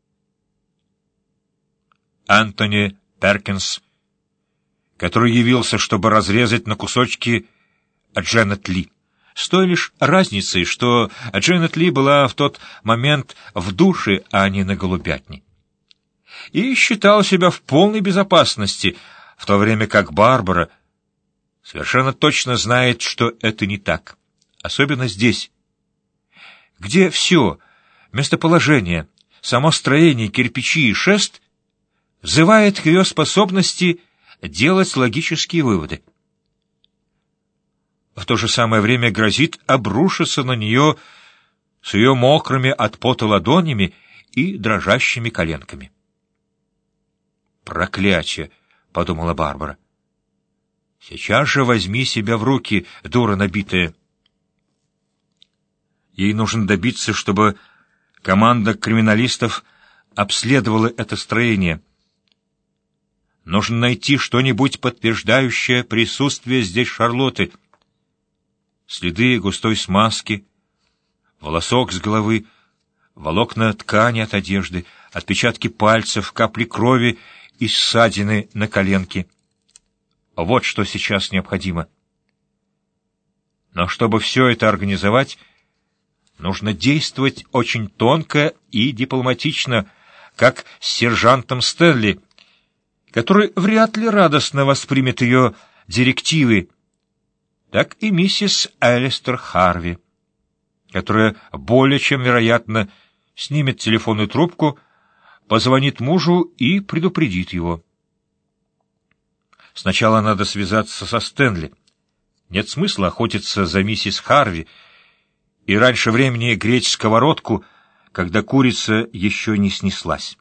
Антони Перкинс, который явился, чтобы разрезать на кусочки Дженнет Ли, с той лишь разницей, что Дженнет Ли была в тот момент в душе, а не на голубятне, и считал себя в полной безопасности, в то время как Барбара совершенно точно знает, что это не так. Особенно здесь, где все, местоположение, само строение, кирпичи и шест, взывает к ее способности делать логические выводы. В то же самое время грозит обрушиться на нее с ее мокрыми от пота ладонями и дрожащими коленками. «Проклятие!» — подумала Барбара. «Сейчас же возьми себя в руки, дура набитая!» Ей нужно добиться, чтобы команда криминалистов обследовала это строение. Нужно найти что-нибудь, подтверждающее присутствие здесь Шарлотты. Следы густой смазки, волосок с головы, волокна ткани от одежды, отпечатки пальцев, капли крови и ссадины на коленке. Вот что сейчас необходимо. Но чтобы все это организовать, нужно действовать очень тонко и дипломатично, как с сержантом Стэнли, который вряд ли радостно воспримет ее директивы, так и миссис Элистер Харви, которая более чем вероятно снимет телефонную трубку, позвонит мужу и предупредит его. Сначала надо связаться со Стэнли. Нет смысла охотиться за миссис Харви и раньше времени греть сковородку, когда курица еще не снеслась.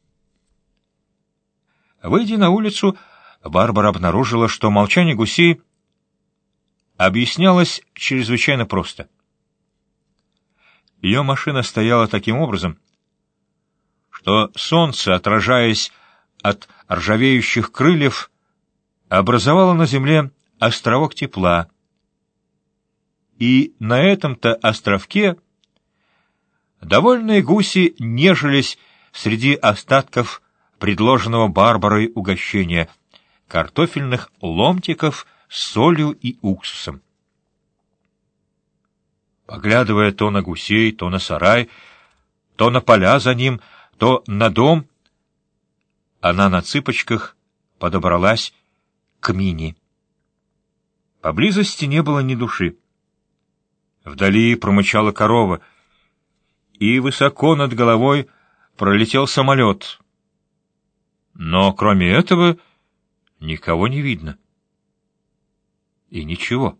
Выйдя на улицу, Барбара обнаружила, что молчание гусей объяснялось чрезвычайно просто. Ее машина стояла таким образом, что солнце, отражаясь от ржавеющих крыльев, образовало на земле островок тепла, и на этом-то островке довольные гуси нежились среди остатков предложенного Барбарой угощения — картофельных ломтиков с солью и уксусом. Поглядывая то на гусей, то на сарай, то на поля за ним, то на дом, она на цыпочках подобралась к Минни. Поблизости не было ни души. Вдали промычала корова, и высоко над головой пролетел самолет. Но кроме этого никого не видно. И ничего.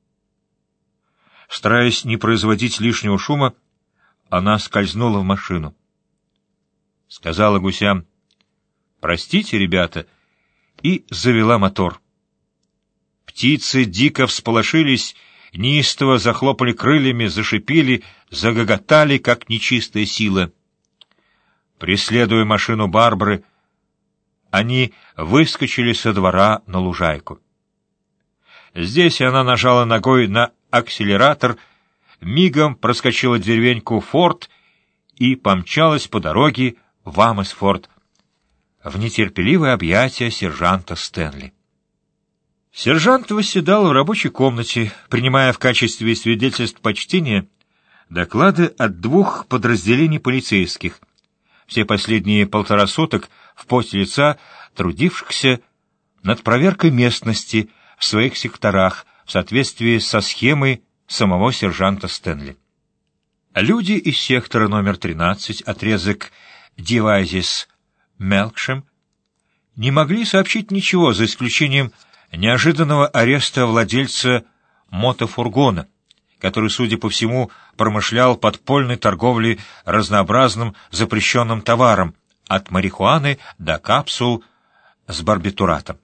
Стараясь не производить лишнего шума, она скользнула в машину. Сказала гусям: «Простите, ребята», и завела мотор. Птицы дико всполошились, неистово захлопали крыльями, зашипели, загоготали, как нечистая сила. Преследуя машину Барбары, они выскочили со двора на лужайку. Здесь она нажала ногой на акселератор, мигом проскочила деревеньку Форд и помчалась по дороге в Амосфорд, в нетерпеливое объятие сержанта Стэнли. Сержант восседал в рабочей комнате, принимая в качестве свидетельств почтения доклады от двух подразделений полицейских, все последние полтора суток в поте лица трудившихся над проверкой местности в своих секторах в соответствии со схемой самого сержанта Стэнли. Люди из сектора номер тринадцать, отрезок Девайзис Мелкшем, не могли сообщить ничего, за исключением неожиданного ареста владельца мотофургона, который, судя по всему, промышлял подпольной торговлей разнообразным запрещенным товаром, от марихуаны до капсул с барбитуратом.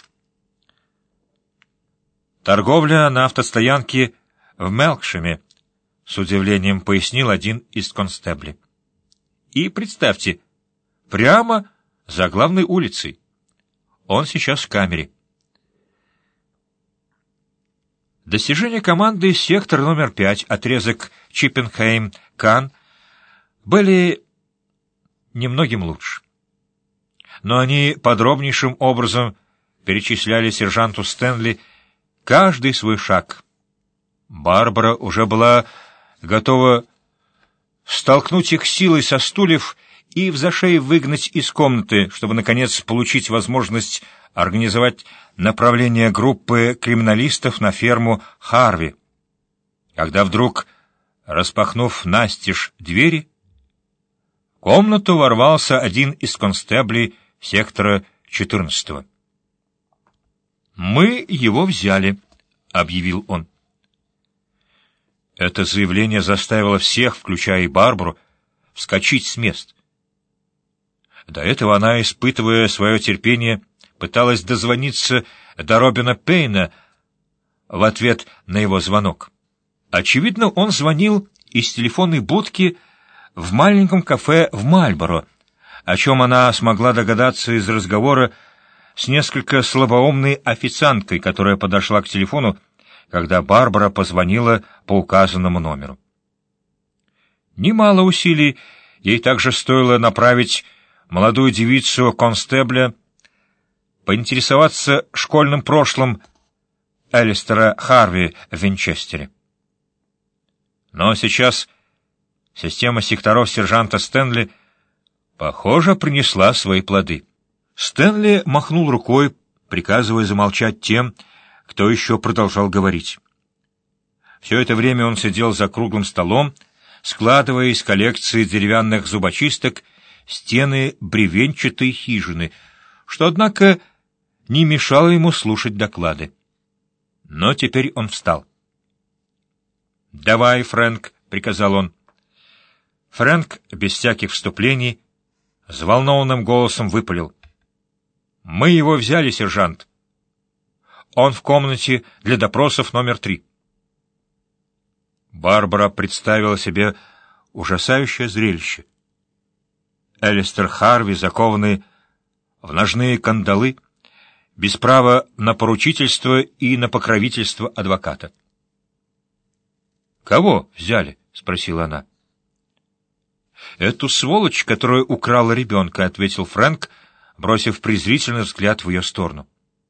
«Торговля на автостоянке в Мелкшеме», — с удивлением пояснил один из констеблей. «И представьте, прямо за главной улицей. Он сейчас в камере». Достижения команды «Сектор номер пять», отрезок Чиппенхейм-Кан, были немногим лучше. Но они подробнейшим образом перечисляли сержанту Стэнли каждый свой шаг. Барбара уже была готова столкнуть их силой со стульев и в зашей выгнать из комнаты, чтобы, наконец, получить возможность организовать направление группы криминалистов на ферму Харви. Когда вдруг, распахнув настежь двери, в комнату ворвался один из констеблей сектора четырнадцатого. «Мы его взяли», — объявил он. Это заявление заставило всех, включая и Барбару, вскочить с мест. До этого она, испытывая свое терпение, пыталась дозвониться до Робина Пейна в ответ на его звонок. Очевидно, он звонил из телефонной будки в маленьком кафе в Мальборо, о чем она смогла догадаться из разговора с несколько слабоумной официанткой, которая подошла к телефону, когда Барбара позвонила по указанному номеру. Немало усилий ей также стоило направить молодую девицу-констебля, поинтересоваться школьным прошлым Элистера Харви в Винчестере. Но сейчас система секторов сержанта Стэнли, похоже, принесла свои плоды. Стэнли махнул рукой, приказывая замолчать тем, кто еще продолжал говорить. Все это время он сидел за круглым столом, складывая из коллекции деревянных зубочисток стены бревенчатой хижины, что, однако, не мешало ему слушать доклады. Но теперь он встал. «Давай, Фрэнк», — приказал он. Фрэнк, без всяких вступлений, взволнованным голосом выпалил. «Мы его взяли, сержант. Он в комнате для допросов номер три». Барбара представила себе ужасающее зрелище. Элистер Харви, закованный в ножные кандалы, без права на поручительство и на покровительство адвоката. «Кого взяли?» — спросила она. «Эту сволочь, которая украла ребенка», — ответил Фрэнк, бросив презрительный взгляд в ее сторону.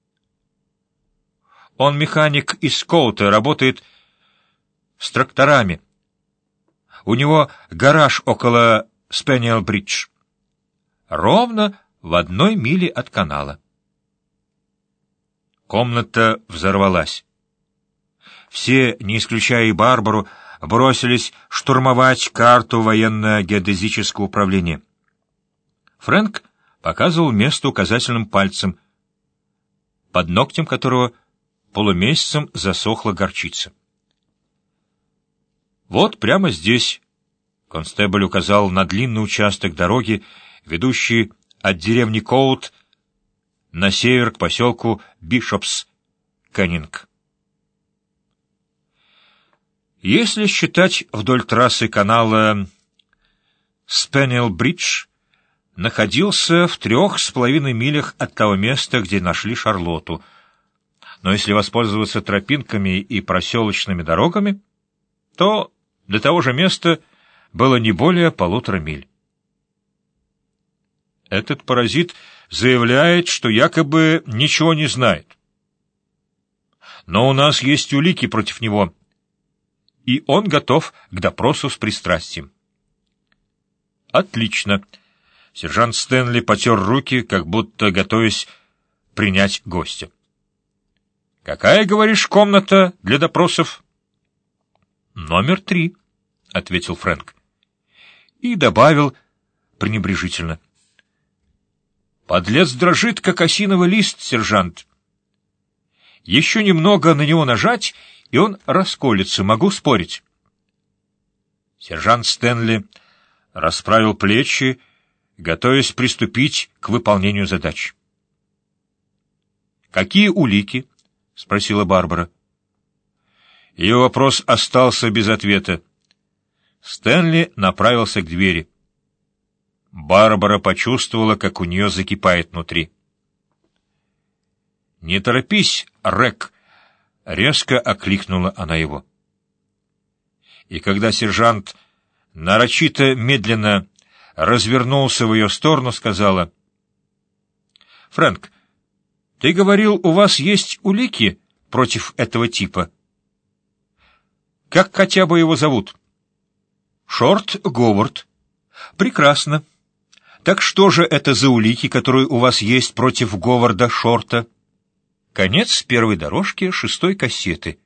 «Он механик из Скоута, работает с тракторами. У него гараж около Спэниел-Бридж. Ровно в одной миле от канала». Комната взорвалась. Все, не исключая и Барбару, бросились штурмовать карту военно-геодезического управления. Фрэнк показывал место указательным пальцем, под ногтем которого полумесяцем засохла горчица. «Вот прямо здесь», — констебль указал на длинный участок дороги, ведущий от деревни Коут на север к поселку Бишопс-Кеннинг. Если считать вдоль трассы канала Спэниел-Бридж, находился в трех с половиной милях от того места, где нашли Шарлотту. Но если воспользоваться тропинками и проселочными дорогами, то до того же места было не более полутора миль. Этот паразит заявляет, что якобы ничего не знает. Но у нас есть улики против него, и он готов к допросу с пристрастием. Отлично. Сержант Стэнли потер руки, как будто готовясь принять гостя. Какая, говоришь, комната для допросов? Номер три, ответил Фрэнк. И добавил пренебрежительно. Подлец дрожит, как осиновый лист, сержант. Еще немного на него нажать, и он расколется, могу спорить. Сержант Стэнли расправил плечи, готовясь приступить к выполнению задач. «Какие улики?» — спросила Барбара. Ее вопрос остался без ответа. Стэнли направился к двери. Барбара почувствовала, как у нее закипает внутри. «Не торопись, Рек!» — резко окликнула она его. И когда сержант нарочито медленно развернулся в ее сторону, сказала: «Фрэнк, ты говорил, у вас есть улики против этого типа? Как хотя бы его зовут?» «Шорт Говард». «Прекрасно. Так что же это за улики, которые у вас есть против Говарда Шорта? Конец первой дорожки шестой кассеты.